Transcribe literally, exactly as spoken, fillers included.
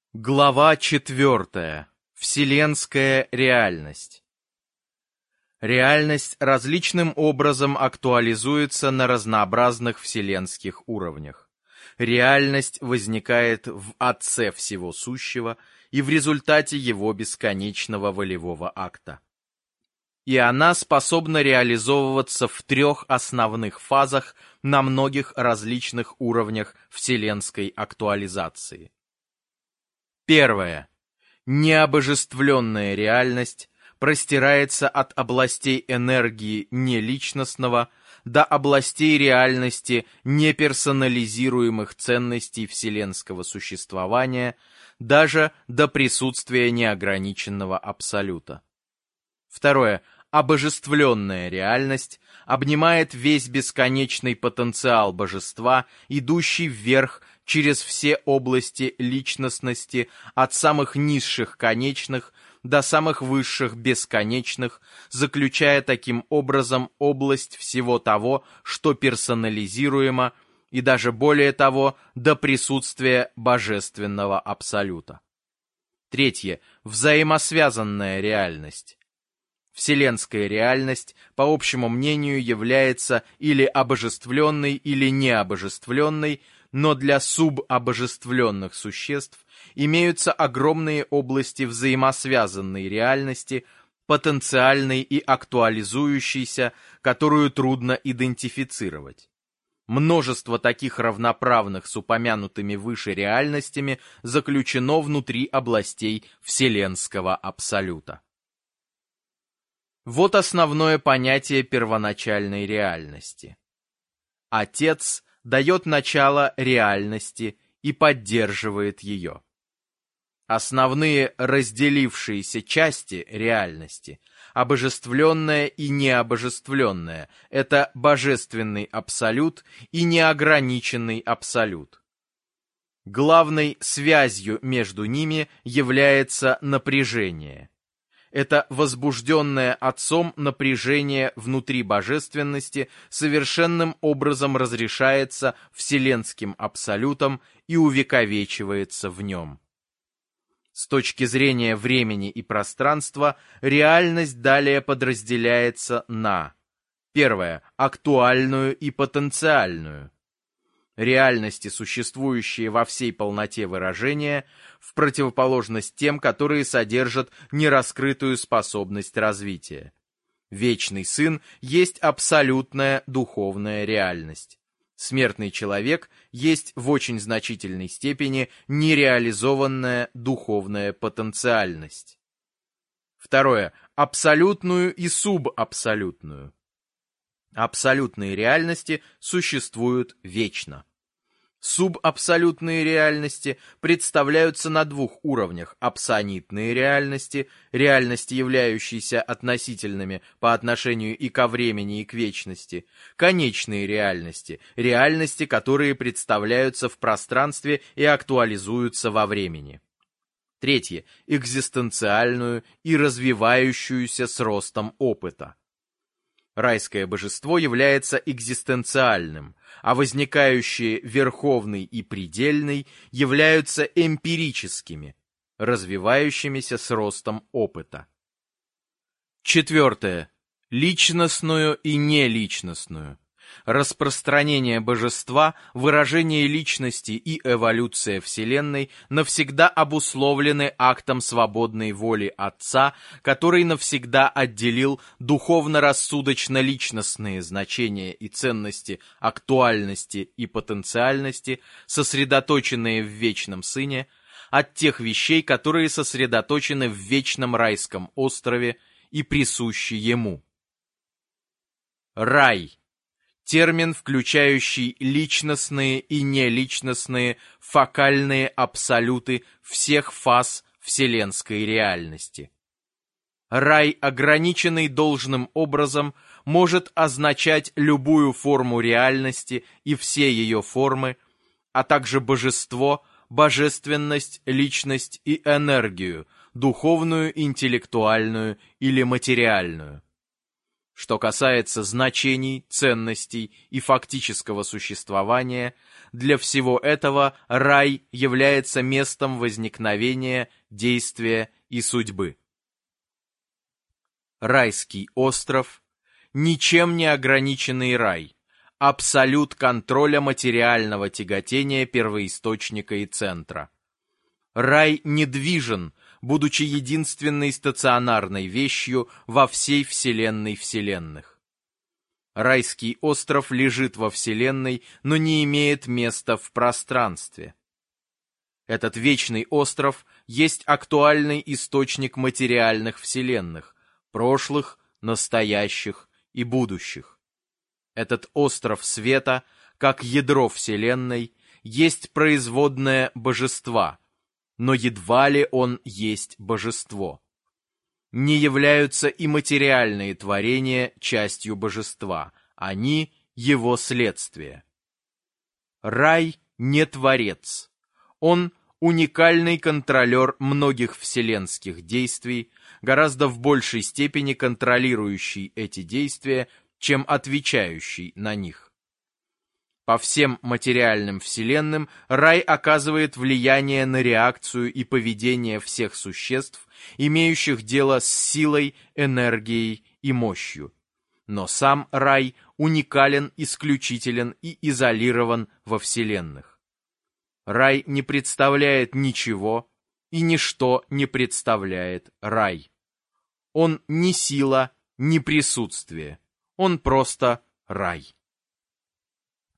Глава четвертая. Вселенская реальность. Реальность различным образом актуализуется на разнообразных вселенских уровнях. Реальность возникает в Отце Всего Сущего и в результате Его бесконечного волевого акта. И она способна реализовываться в трех основных фазах на многих различных уровнях вселенской актуализации. Первое. Необожествленная реальность простирается от областей энергии неличностного до областей реальности неперсонализируемых ценностей вселенского существования, даже до присутствия неограниченного абсолюта. Второе. Обожествленная реальность обнимает весь бесконечный потенциал божества, идущий вверх через все области личностности, от самых низших конечных до самых высших бесконечных, заключая таким образом область всего того, что персонализируемо, и даже более того, до присутствия божественного абсолюта. Третье. Взаимосвязанная реальность. Вселенская реальность, по общему мнению, является или обожествленной, или необожествленной, но для субобожествленных существ имеются огромные области взаимосвязанной реальности, потенциальной и актуализующейся, которую трудно идентифицировать. Множество таких равноправных с упомянутыми выше реальностями заключено внутри областей вселенского абсолюта. Вот основное понятие первоначальной реальности. Отец дает начало реальности и поддерживает ее. Основные разделившиеся части реальности, обожествленная и необожествленная, это божественный абсолют и неограниченный абсолют. Главной связью между ними является напряжение. Это возбужденное Отцом напряжение внутри божественности совершенным образом разрешается вселенским абсолютом и увековечивается в нем. С точки зрения времени и пространства, реальность далее подразделяется на: первое – актуальную и потенциальную. Реальности, существующие во всей полноте выражения, в противоположность тем, которые содержат нераскрытую способность развития. Вечный Сын есть абсолютная духовная реальность. Смертный человек есть в очень значительной степени нереализованная духовная потенциальность. Второе. Абсолютную и субабсолютную. Абсолютные реальности существуют вечно. Субабсолютные реальности представляются на двух уровнях: апсонитные реальности, реальности, являющиеся относительными по отношению и ко времени, и к вечности, конечные реальности, реальности, которые представляются в пространстве и актуализуются во времени. Третье. Экзистенциальную и развивающуюся с ростом опыта. Райское божество является экзистенциальным, а возникающие верховный и предельный являются эмпирическими, развивающимися с ростом опыта. Четвертое. Личностную и неличностную. Распространение божества, выражение личности и эволюция Вселенной навсегда обусловлены актом свободной воли Отца, который навсегда отделил духовно-рассудочно-личностные значения и ценности актуальности и потенциальности, сосредоточенные в Вечном Сыне, от тех вещей, которые сосредоточены в Вечном Райском острове и присущи Ему. Рай. Термин, включающий личностные и неличностные фокальные абсолюты всех фаз вселенской реальности. Рай, ограниченный должным образом, может означать любую форму реальности и все ее формы, а также божество, божественность, личность и энергию, духовную, интеллектуальную или материальную. Что касается значений, ценностей и фактического существования, Для всего этого рай является местом возникновения, действия и судьбы. Райский остров – ничем не ограниченный рай, абсолют контроля материального тяготения первоисточника и центра. Рай недвижен, будучи единственной стационарной вещью во всей вселенной вселенных. Райский остров лежит во вселенной, но не имеет места в пространстве. Этот вечный остров есть актуальный источник материальных вселенных, прошлых, настоящих и будущих. Этот остров света, как ядро вселенной, есть производное божества, но едва ли он есть божество. Не являются и материальные творения частью божества, они его следствие. Рай не творец, он уникальный контролер многих вселенских действий, гораздо в большей степени контролирующий эти действия, чем отвечающий на них. По всем материальным вселенным рай оказывает влияние на реакцию и поведение всех существ, имеющих дело с силой, энергией и мощью. Но сам рай уникален, исключителен и изолирован во вселенных. Рай не представляет ничего, и ничто не представляет рай. Он не сила, не присутствие, он просто рай.